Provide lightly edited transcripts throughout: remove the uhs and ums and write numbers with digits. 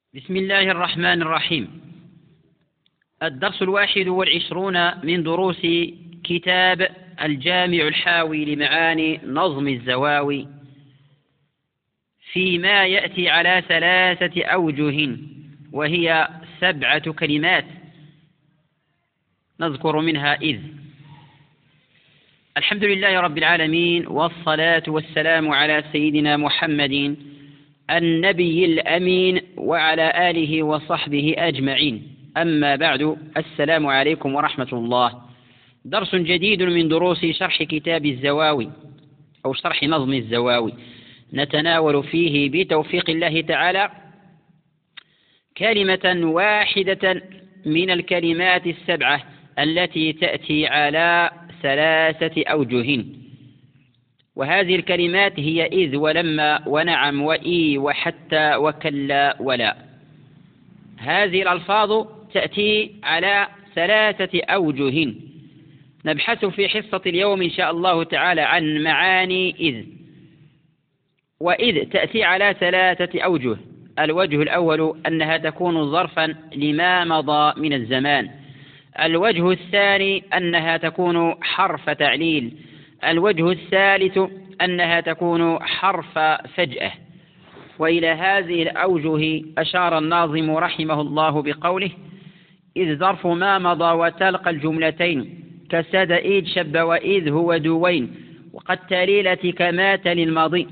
بسم الله الرحمن الرحيم. الدرس 21 من دروس كتاب الجامع الحاوي لمعاني نظم الزواوي، فيما يأتي على 3 أوجه، وهي 7 كلمات نذكر منها إذ. الحمد لله رب العالمين، والصلاة والسلام على سيدنا محمد النبي الأمين وعلى آله وصحبه أجمعين. أما بعد، السلام عليكم ورحمة الله. درس جديد من دروس شرح كتاب الزواوي أو شرح نظم الزواوي، نتناول فيه بتوفيق الله تعالى كلمة واحدة من الكلمات 7 التي تأتي على 3 أوجه، وهذه الكلمات هي إذ ولما ونعم وإي وحتى وكلا ولا. هذه الألفاظ تأتي على 3 أوجه. نبحث في حصة اليوم إن شاء الله تعالى عن معاني إذ. وإذ تأتي على 3 أوجه. الوجه الأول أنها تكون ظرفا لما مضى من الزمان. الوجه الثاني أنها تكون حرف تعليل. الوجه الثالث أنها تكون حرف فجأة. وإلى هذه الأوجه أشار الناظم رحمه الله بقوله: إذ ظرف ما مضى وتلقى الجملتين كسد إذ شب وإذ هو دوين وقد تليلتك مات للماضي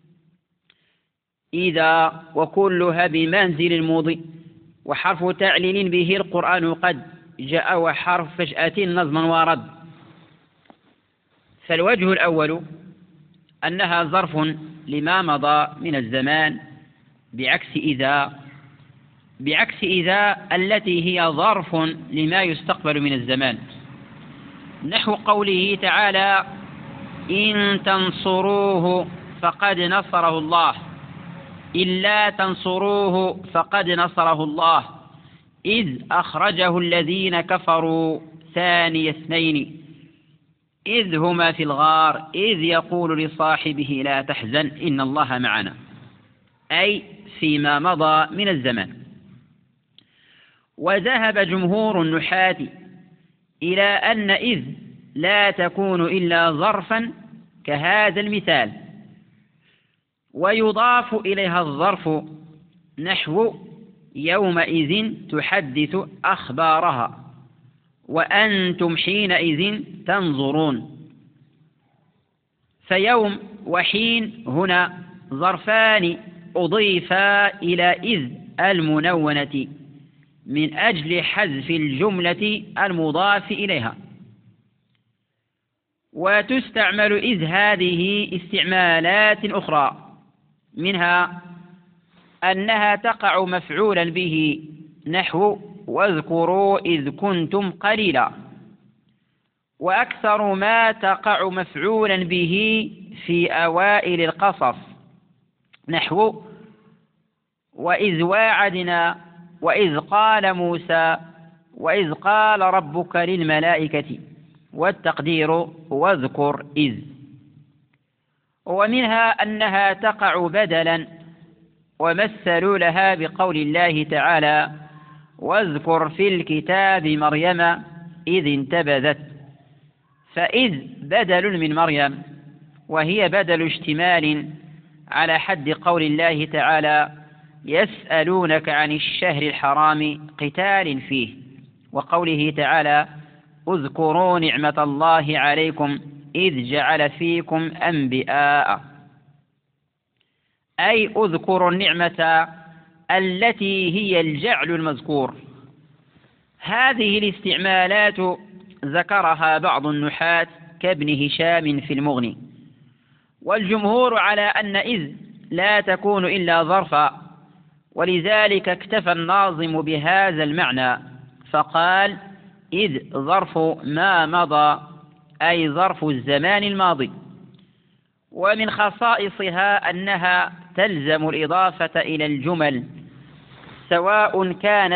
إذا وكلها بمنزل الموضي وحرف تعليل به القرآن قد جاء وحرف فجأة نظما ورد. فالوجه الأول أنها ظرف لما مضى من الزمان بعكس إذا التي هي ظرف لما يستقبل من الزمان، نحو قوله تعالى: إن تنصروه فقد نصره الله، إلا تنصروه فقد نصره الله، إذ أخرجه الذين كفروا ثاني اثنين إذ هما في الغار إذ يقول لصاحبه لا تحزن إن الله معنا، أي فيما مضى من الزمان. وذهب جمهور النحاة إلى أن إذ لا تكون إلا ظرفا كهذا المثال، ويضاف إليها الظرف نحو يومئذ تحدث أخبارها وأنتم حينئذ تنظرون. فيوم وحين هنا ظرفان أضيفا إلى إذ المنونة من أجل حذف الجملة المضاف إليها. وتستعمل إذ هذه استعمالات أخرى، منها أنها تقع مفعولا به نحو واذكروا إذ كنتم قليلا، وأكثر ما تقع مفعولا به في أوائل القصص نحو وإذ واعدنا وإذ قال موسى وإذ قال ربك للملائكة، والتقدير واذكر إذ. ومنها أنها تقع بدلا، ومثلوا لها بقول الله تعالى: واذكر في الكتاب مريم إذ انتبذت. فإذ بدل من مريم، وهي بدل اشتمال على حد قول الله تعالى: يسألونك عن الشهر الحرام قتال فيه، وقوله تعالى: اذكروا نعمة الله عليكم إذ جعل فيكم أنبياء، أي اذكروا النعمة التي هي الجعل المذكور. هذه الاستعمالات ذكرها بعض النحاة كابن هشام في المغني. والجمهور على أن إذ لا تكون إلا ظرفا، ولذلك اكتفى الناظم بهذا المعنى فقال: إذ ظرف ما مضى، أي ظرف الزمان الماضي. ومن خصائصها أنها تلزم الإضافة إلى الجمل سواء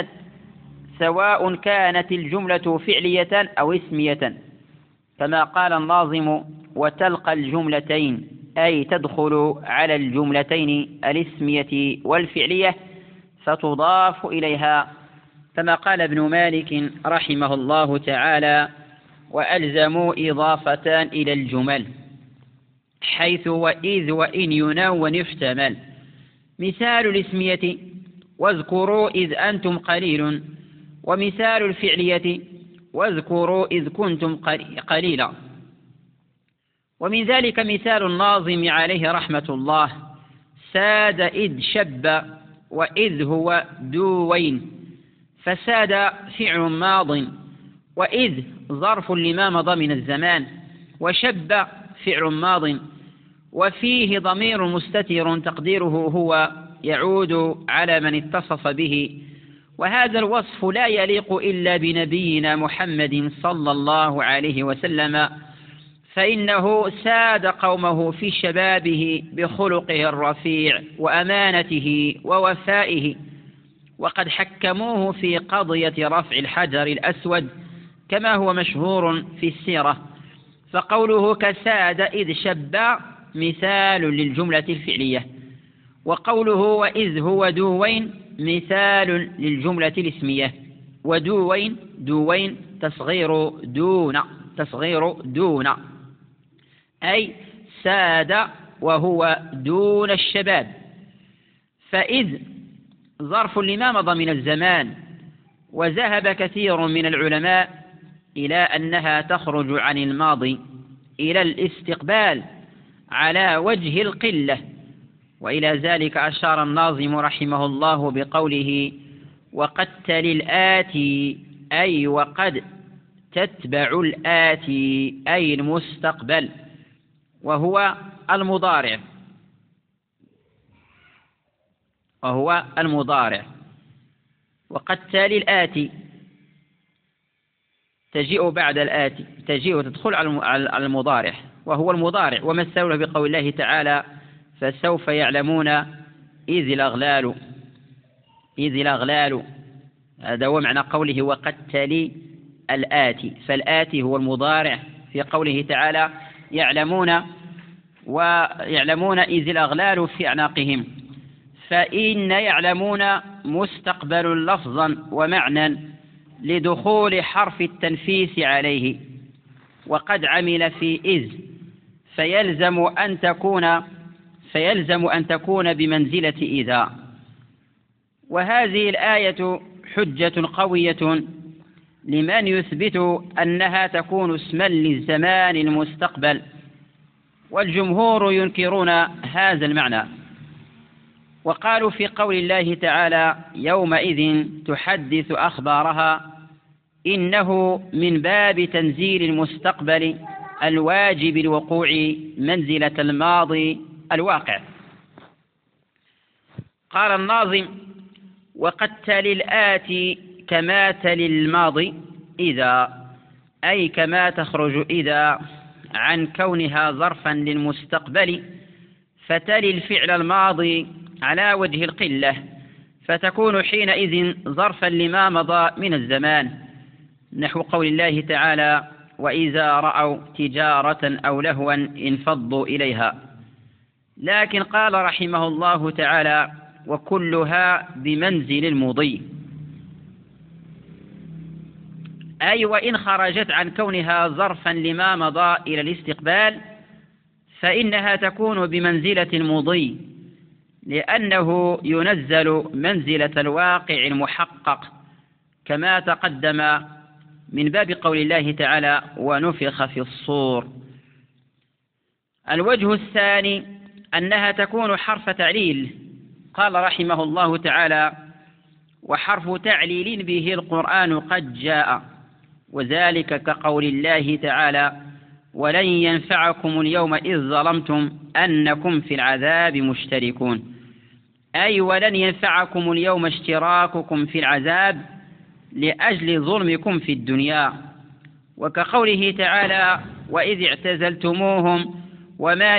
كانت الجملة فعلية أو اسمية، كما قال الناظم: وتلقى الجملتين، أي تدخل على الجملتين الاسمية والفعلية فتضاف إليها، كما قال ابن مالك رحمه الله تعالى: وألزموا إضافتان إلى الجمل حيث وإذ وإن ينون يحتمل. مثال الاسمية: واذكروا إذ أنتم قليل، ومثال الفعلية: واذكروا إذ كنتم قليلا. ومن ذلك مثال الناظم عليه رحمة الله: ساد إذ شب وإذ هو دوين، فساد فعل ماض، وإذ ظرف لما مضى من الزمان، وشب فعل ماض، وفيه ضمير مستتر تقديره هو يعود على من اتصف به. وهذا الوصف لا يليق إلا بنبينا محمد صلى الله عليه وسلم، فإنه ساد قومه في شبابه بخلقه الرفيع وأمانته ووفائه، وقد حكموه في قضية رفع الحجر الأسود كما هو مشهور في السيرة. فقوله كساد إذ شب مثال للجملة الفعلية، وقوله وإذ هو دوين مثال للجملة الاسمية. ودوين دوين تصغير دون أي ساد وهو دون الشباب. فإذ ظرف لما مضى من الزمان، وذهب كثير من العلماء إلى أنها تخرج عن الماضي إلى الاستقبال على وجه القلة، وإلى ذلك أشار الناظم رحمه الله بقوله: وقد تلي الآتي أي وقد تتبع الآتي أي المستقبل، وهو المضارع. وقد تلي الآتي تجيء بعد الآتي، تجيء تدخل على المضارع وهو المضارع. ومثله بقول الله تعالى: فسوف يعلمون إذ الأغلال. هذا هو معنى قوله وقد تلي الآتي، فالآتي هو المضارع في قوله تعالى: يعلمون، ويعلمون إذ الأغلال في أعناقهم. فإن يعلمون مستقبل لفظا ومعنى لدخول حرف التنفيس عليه، وقد عمل في إذ، فيلزم أن تكون بمنزلة إذا. وهذه الآية حجة قوية لمن يثبت أنها تكون اسما للزمان المستقبل، والجمهور ينكرون هذا المعنى، وقالوا في قول الله تعالى: يومئذ تحدث أخبارها، إنه من باب تنزيل المستقبل الواجب الوقوع منزلة الماضي الواقع. قال الناظم: وقد تلي الآتي كما تلي الماضي إذا، أي كما تخرج إذا عن كونها ظرفا للمستقبل، فتلي الفعل الماضي على وجه القلة، فتكون حينئذ ظرفا لما مضى من الزمان، نحو قول الله تعالى: وإذا رأوا تجارة أو لهوا انفضوا إليها. لكن قال رحمه الله تعالى: وكلها بمنزل المضي، أي وإن خرجت عن كونها ظرفا لما مضى إلى الاستقبال فإنها تكون بمنزلة المضي، لأنه ينزل منزلة الواقع المحقق كما تقدم من باب قول الله تعالى: ونفخ في الصور. الوجه الثاني أنها تكون حرف تعليل. قال رحمه الله تعالى: وحرف تعليل به القرآن قد جاء، وذلك كقول الله تعالى: ولن ينفعكم اليوم إذ ظلمتم أنكم في العذاب مشتركون، أي ولن ينفعكم اليوم اشتراككم في العذاب لأجل ظلمكم في الدنيا. وكقوله تعالى: وإذ اعتزلتموهم وما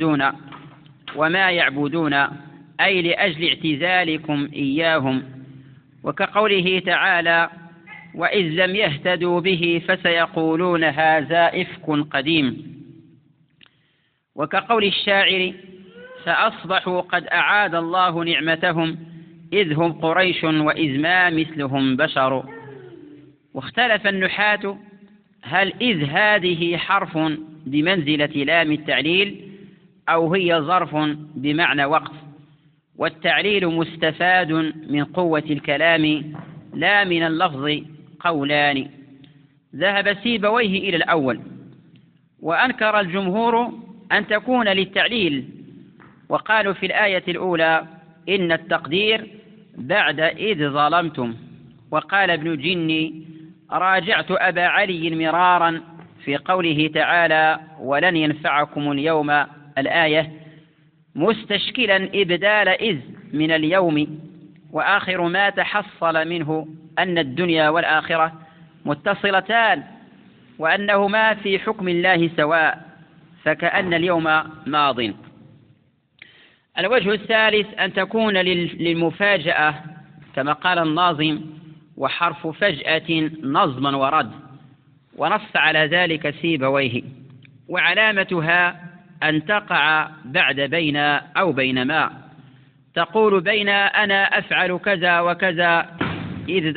يعبدون أي لأجل اعتزالكم إياهم. وكقوله تعالى: وإذ لم يهتدوا به فسيقولون هذا إفك قديم. وكقول الشاعر: فأصبحوا قد أعاد الله نعمتهم إذ هم قريش وإذ ما مثلهم بشر. واختلف النحاة هل إذ هذه حرف بمنزلة لام التعليل أو هي ظرف بمعنى وقت، والتعليل مستفاد من قوة الكلام لا من اللفظ قولان. ذهب سيبويه إلى الأول، وأنكر الجمهور أن تكون للتعليل، وقالوا في الآية الأولى إن التقدير بعد إذ ظلمتم. وقال ابن جني راجعت أبا علي مرارا في قوله تعالى ولن ينفعكم اليوم الآية، مستشكلا إبدال إذ من اليوم، وآخر ما تحصل منه أن الدنيا والآخرة متصلتان، وأنهما في حكم الله سواء، فكأن اليوم ماض. الوجه الثالث أن تكون للمفاجأة كما قال الناظم وحرف فجأة نظما ورد، ونص على ذلك سيبويه. وعلامتها أن تقع بعد بين أو بينما، تقول بين أنا أفعل كذا وكذا إذ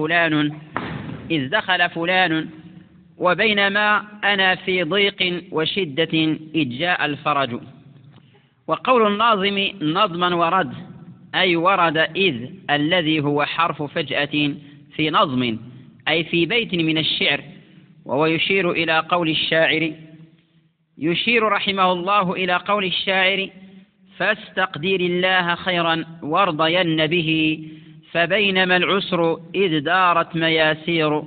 دخل فلان، وبينما أنا في ضيق وشدة إذ جاء الفرج. وقول الناظم نظما ورد أي ورد إذ الذي هو حرف فجأة في نظم أي في بيت من الشعر، وهو يشير إلى قول الشاعر، يشير رحمه الله إلى قول الشاعر فاستقدر الله خيرا وارضين به، فبينما العسر إذ دارت مياسير.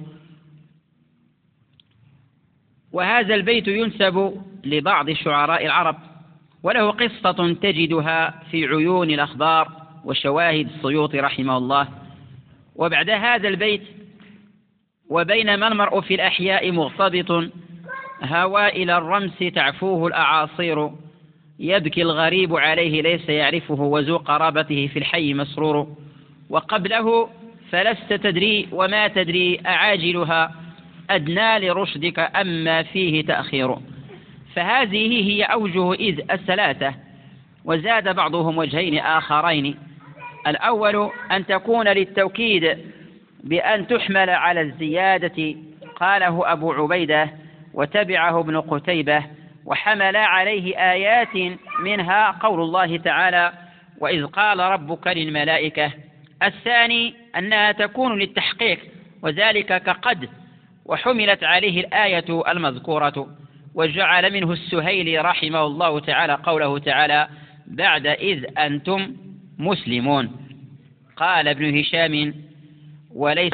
وهذا البيت ينسب لبعض شعراء العرب، وله قصة تجدها في عيون الأخبار وشواهد السيوطي رحمه الله. وبعد هذا البيت وبينما المرء في الأحياء مغتبط، هوى إلى الرمس تعفوه الأعاصير، يبكي الغريب عليه ليس يعرفه، وذو قرابته في الحي مسرور. وقبله فلست تدري وما تدري أعاجلها أدنى لرشدك أما فيه تأخير. فهذه هي أوجه إذ الثلاثة، وزاد بعضهم وجهين آخرين. الأول أن تكون للتوكيد بأن تحمل على الزيادة، قاله أبو عبيدة وتبعه ابن قتيبة، وحمل عليه آيات منها قول الله تعالى وإذ قال ربك للملائكة. الثاني أنها تكون للتحقيق، وذلك كقد، وحملت عليه الآية المذكورة. وجعل منه السهيلي رحمه الله تعالى قوله تعالى بعد إذ أنتم مسلمون. قال ابن هشام وليس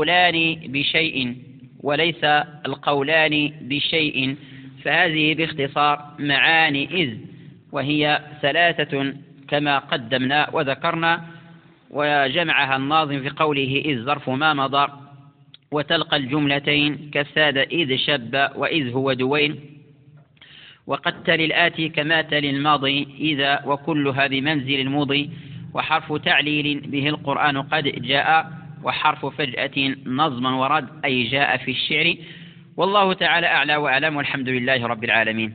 القولان بشيء، فهذه باختصار معاني إذ، وهي ثلاثة كما قدمنا وذكرنا. وجمعها الناظم في قوله إذ ظرف ما مضى، وتلقى الجملتين كالسادة إذ شب وإذ هو دوين، وقد تلي الآتي كما تلي الماضي إذا، وكلها بمنزل المضي. وحرف تعليل به القرآن قد جاء، وحرف فجأة نظما ورد أي جاء في الشعر. والله تعالى أعلى وأعلم، والحمد لله رب العالمين.